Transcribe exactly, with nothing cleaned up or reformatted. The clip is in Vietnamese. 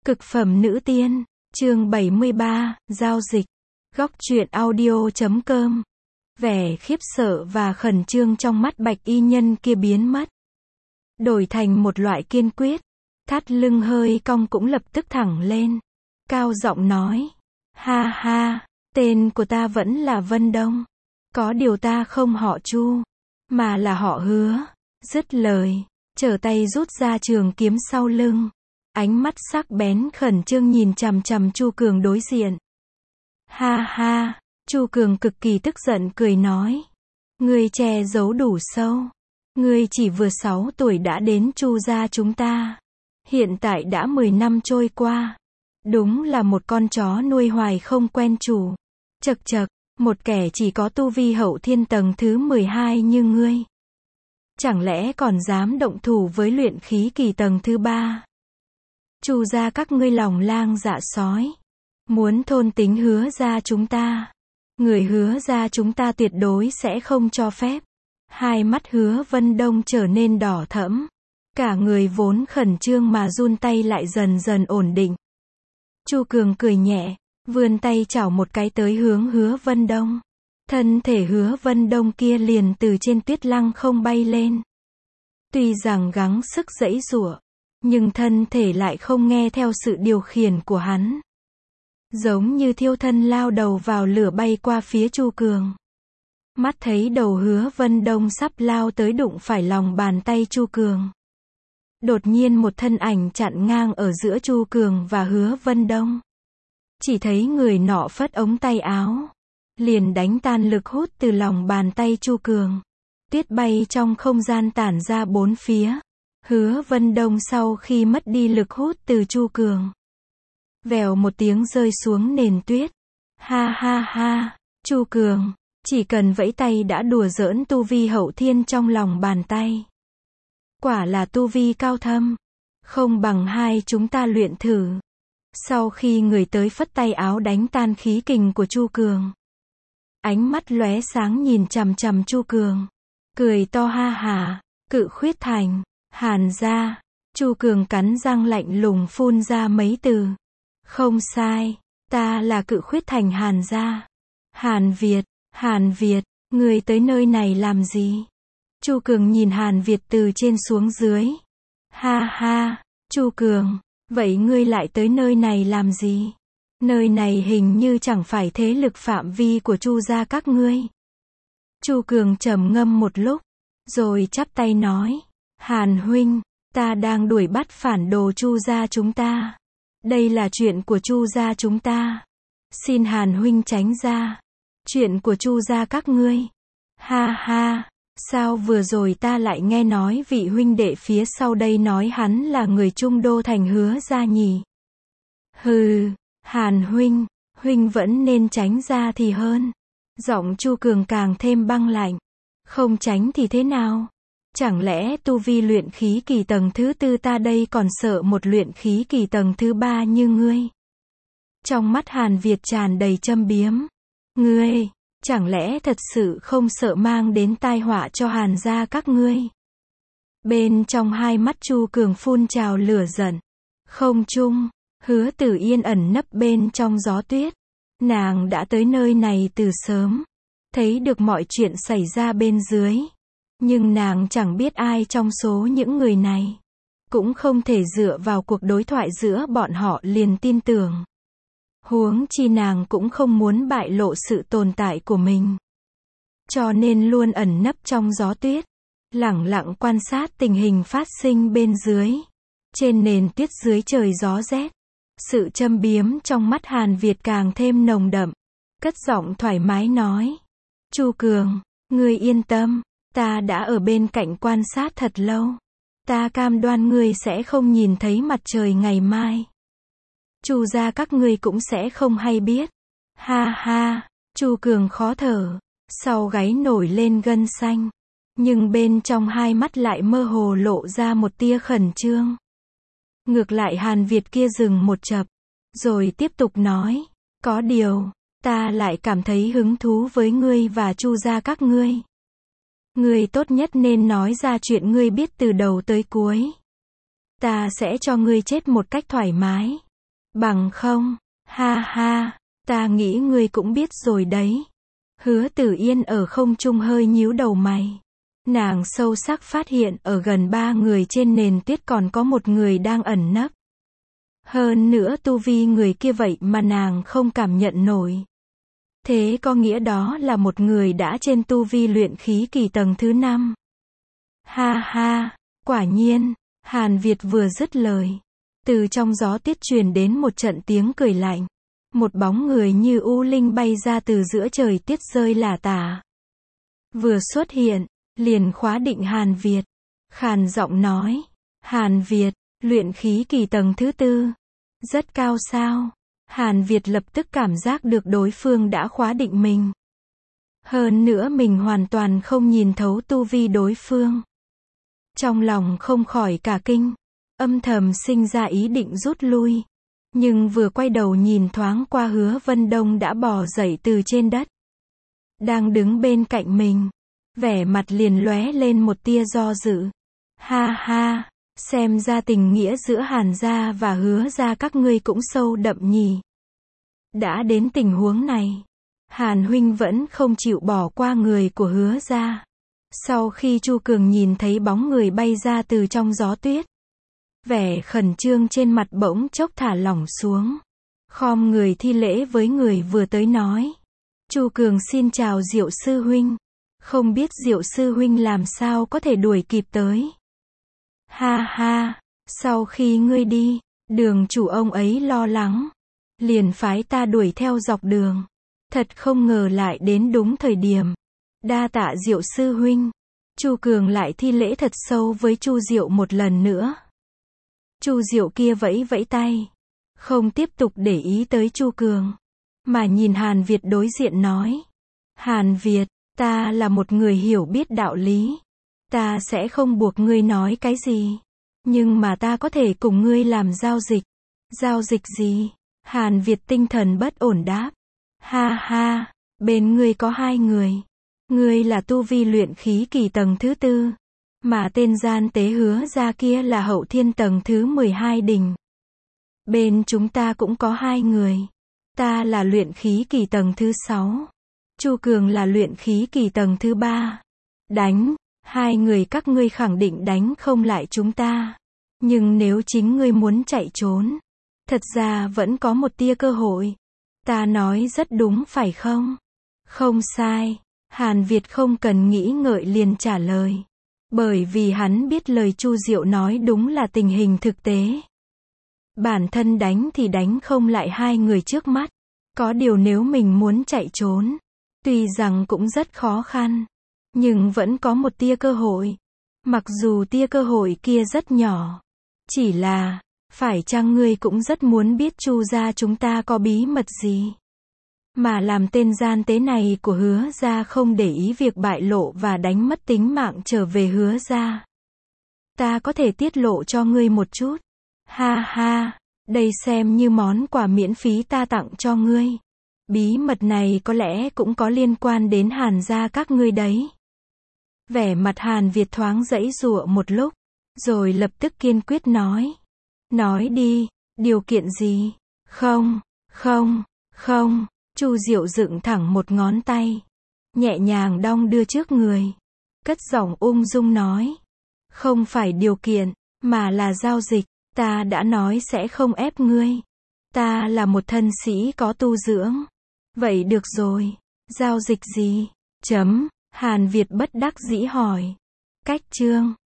Cực phẩm nữ tiên, chương bảy mươi ba, giao dịch. Góc truyện audio chấm com. Vẻ khiếp sợ và khẩn trương trong mắt bạch y nhân kia biến mất. Đổi thành một loại kiên quyết. Thắt lưng hơi cong cũng lập tức thẳng lên. Cao giọng nói. Ha ha, tên của ta vẫn là Vân Đông. Có điều ta không họ Chu, mà là họ Hứa. Dứt lời, trở tay rút ra trường kiếm sau lưng. Ánh mắt sắc bén khẩn trương nhìn chằm chằm Chu Cường đối diện. Ha ha, Chu Cường cực kỳ tức giận cười nói. Ngươi che giấu đủ sâu. Ngươi chỉ vừa sáu tuổi đã đến Chu gia chúng ta. Hiện tại đã mười năm trôi qua. Đúng là một con chó nuôi hoài không quen chủ. Chậc chậc, một kẻ chỉ có tu vi hậu thiên tầng thứ mười hai như ngươi. Chẳng lẽ còn dám động thủ với luyện khí kỳ tầng thứ ba? Chu gia các ngươi lòng lang dạ sói. Muốn thôn tính Hứa gia chúng ta. Người Hứa gia chúng ta tuyệt đối sẽ không cho phép. Hai mắt Hứa Vân Đông trở nên đỏ thẫm. Cả người vốn khẩn trương mà run tay lại dần dần ổn định. Chu Cường cười nhẹ, vươn tay chảo một cái tới hướng Hứa Vân Đông. Thân thể Hứa Vân Đông kia liền từ trên tuyết lăng không bay lên. Tuy rằng gắng sức giãy giụa, nhưng thân thể lại không nghe theo sự điều khiển của hắn. Giống như thiêu thân lao đầu vào lửa bay qua phía Chu Cường. Mắt thấy đầu Hứa Vân Đông sắp lao tới đụng phải lòng bàn tay Chu Cường. Đột nhiên một thân ảnh chặn ngang ở giữa Chu Cường và Hứa Vân Đông. Chỉ thấy người nọ phất ống tay áo. Liền đánh tan lực hút từ lòng bàn tay Chu Cường. Tuyết bay trong không gian tản ra bốn phía. Hứa Vân Đông sau khi mất đi lực hút từ Chu Cường. Vèo một tiếng rơi xuống nền tuyết. Ha ha ha, Chu Cường, chỉ cần vẫy tay đã đùa giỡn tu vi hậu thiên trong lòng bàn tay. Quả là tu vi cao thâm. Không bằng hai chúng ta luyện thử. Sau khi người tới phất tay áo đánh tan khí kình của Chu Cường. Ánh mắt lóe sáng nhìn chằm chằm Chu Cường. Cười to ha hả, Cự Khuyết Thành, Hàn gia. Chu Cường cắn răng lạnh lùng phun ra mấy từ. Không sai, ta là Cự Khuyết Thành Hàn gia. Hàn Việt, Hàn Việt, ngươi tới nơi này làm gì? Chu Cường nhìn Hàn Việt từ trên xuống dưới. Ha ha, Chu Cường, vậy ngươi lại tới nơi này làm gì? Nơi này hình như chẳng phải thế lực phạm vi của Chu gia các ngươi. Chu Cường trầm ngâm một lúc, rồi chắp tay nói. Hàn huynh, ta đang đuổi bắt phản đồ Chu gia chúng ta. Đây là chuyện của Chu gia chúng ta. Xin Hàn huynh tránh ra. Chuyện của Chu gia các ngươi. Ha ha, sao vừa rồi ta lại nghe nói vị huynh đệ phía sau đây nói hắn là người Trung Đô thành Hứa gia nhỉ? Hừ, Hàn huynh, huynh vẫn nên tránh ra thì hơn. Giọng Chu Cường càng thêm băng lạnh. Không tránh thì thế nào? Chẳng lẽ tu vi luyện khí kỳ tầng thứ tư ta đây còn sợ một luyện khí kỳ tầng thứ ba như ngươi? Trong mắt Hàn Việt tràn đầy châm biếm. Ngươi, chẳng lẽ thật sự không sợ mang đến tai họa cho Hàn gia các ngươi? Bên trong hai mắt Chu Cường phun trào lửa giận. Không chung, Hứa Tử Yên ẩn nấp bên trong gió tuyết. Nàng đã tới nơi này từ sớm. Thấy được mọi chuyện xảy ra bên dưới. Nhưng nàng chẳng biết ai trong số những người này. Cũng không thể dựa vào cuộc đối thoại giữa bọn họ liền tin tưởng. Huống chi nàng cũng không muốn bại lộ sự tồn tại của mình. Cho nên luôn ẩn nấp trong gió tuyết. Lẳng lặng quan sát tình hình phát sinh bên dưới. Trên nền tuyết dưới trời gió rét. Sự châm biếm trong mắt Hàn Việt càng thêm nồng đậm. Cất giọng thoải mái nói. Chu Cường, ngươi yên tâm. Ta đã ở bên cạnh quan sát thật lâu. Ta cam đoan ngươi sẽ không nhìn thấy mặt trời ngày mai. Chu gia các ngươi cũng sẽ không hay biết. Ha ha, Chu Cường khó thở. Sau gáy nổi lên gân xanh. Nhưng bên trong hai mắt lại mơ hồ lộ ra một tia khẩn trương. Ngược lại Hàn Việt kia dừng một chập. Rồi tiếp tục nói. Có điều, ta lại cảm thấy hứng thú với ngươi và Chu gia các ngươi. Ngươi tốt nhất nên nói ra chuyện ngươi biết từ đầu tới cuối. Ta sẽ cho ngươi chết một cách thoải mái. Bằng không, ha ha, ta nghĩ ngươi cũng biết rồi đấy. Hứa Tử Yên ở không trung hơi nhíu đầu mày. Nàng sâu sắc phát hiện ở gần ba người trên nền tuyết còn có một người đang ẩn nấp. Hơn nữa tu vi người kia vậy mà nàng không cảm nhận nổi. Thế có nghĩa đó là một người đã trên tu vi luyện khí kỳ tầng thứ năm. Ha ha, quả nhiên, Hàn Việt vừa dứt lời. Từ trong gió tuyết truyền đến một trận tiếng cười lạnh. Một bóng người như u linh bay ra từ giữa trời tuyết rơi lả tả. Vừa xuất hiện, liền khóa định Hàn Việt. Khàn giọng nói, Hàn Việt, luyện khí kỳ tầng thứ tư. Rất cao sao? Hàn Việt lập tức cảm giác được đối phương đã khóa định mình. Hơn nữa mình hoàn toàn không nhìn thấu tu vi đối phương. Trong lòng không khỏi cả kinh, âm thầm sinh ra ý định rút lui. Nhưng vừa quay đầu nhìn thoáng qua Hứa Vân Đông đã bò dậy từ trên đất. Đang đứng bên cạnh mình. Vẻ mặt liền lóe lên một tia do dự. Ha ha, xem ra tình nghĩa giữa Hàn gia và Hứa gia các ngươi cũng sâu đậm nhỉ. Đã đến tình huống này, Hàn huynh vẫn không chịu bỏ qua người của Hứa gia. Sau khi Chu Cường nhìn thấy bóng người bay ra từ trong gió tuyết, vẻ khẩn trương trên mặt bỗng chốc thả lỏng xuống. Khom người thi lễ với người vừa tới nói. Chu Cường xin chào Diệu sư huynh. Không biết Diệu sư huynh làm sao có thể đuổi kịp tới. Ha ha, sau khi ngươi đi, đường chủ ông ấy lo lắng. Liền phái ta đuổi theo dọc đường. Thật không ngờ lại đến đúng thời điểm. Đa tạ Diệu sư huynh. Chu Cường lại thi lễ thật sâu với Chu Diệu một lần nữa. Chu Diệu kia vẫy vẫy tay, không tiếp tục để ý tới Chu Cường, mà nhìn Hàn Việt đối diện nói. Hàn Việt, ta là một người hiểu biết đạo lý. Ta sẽ không buộc ngươi nói cái gì. Nhưng mà ta có thể cùng ngươi làm giao dịch. Giao dịch gì? Hàn Việt tinh thần bất ổn đáp. Ha ha, bên ngươi có hai người. Ngươi là tu vi luyện khí kỳ tầng thứ tư. Mà tên gian tế Hứa gia kia là hậu thiên tầng thứ mười hai đỉnh. Bên chúng ta cũng có hai người. Ta là luyện khí kỳ tầng thứ sáu. Chu Cường là luyện khí kỳ tầng thứ ba. Đánh, hai người các ngươi khẳng định đánh không lại chúng ta. Nhưng nếu chính ngươi muốn chạy trốn, thật ra vẫn có một tia cơ hội. Ta nói rất đúng phải không? Không sai. Hàn Việt không cần nghĩ ngợi liền trả lời. Bởi vì hắn biết lời Chu Diệu nói đúng là tình hình thực tế. Bản thân đánh thì đánh không lại hai người trước mắt. Có điều nếu mình muốn chạy trốn, tuy rằng cũng rất khó khăn, nhưng vẫn có một tia cơ hội. Mặc dù tia cơ hội kia rất nhỏ. Chỉ là, phải chăng ngươi cũng rất muốn biết Chu gia chúng ta có bí mật gì? Mà làm tên gian tế này của Hứa gia không để ý việc bại lộ và đánh mất tính mạng trở về Hứa gia. Ta có thể tiết lộ cho ngươi một chút. Ha ha, đây xem như món quà miễn phí ta tặng cho ngươi. Bí mật này có lẽ cũng có liên quan đến Hàn gia các ngươi đấy. Vẻ mặt Hàn Việt thoáng giãy giụa một lúc, rồi lập tức kiên quyết nói. Nói đi, điều kiện gì? Không, không, không. Chu Diệu dựng thẳng một ngón tay, nhẹ nhàng đong đưa trước người, cất giọng ung dung nói. Không phải điều kiện, mà là giao dịch. Ta đã nói sẽ không ép ngươi. Ta là một thân sĩ có tu dưỡng. Vậy được rồi, giao dịch gì? Chấm, Hàn Việt bất đắc dĩ hỏi. Cách chương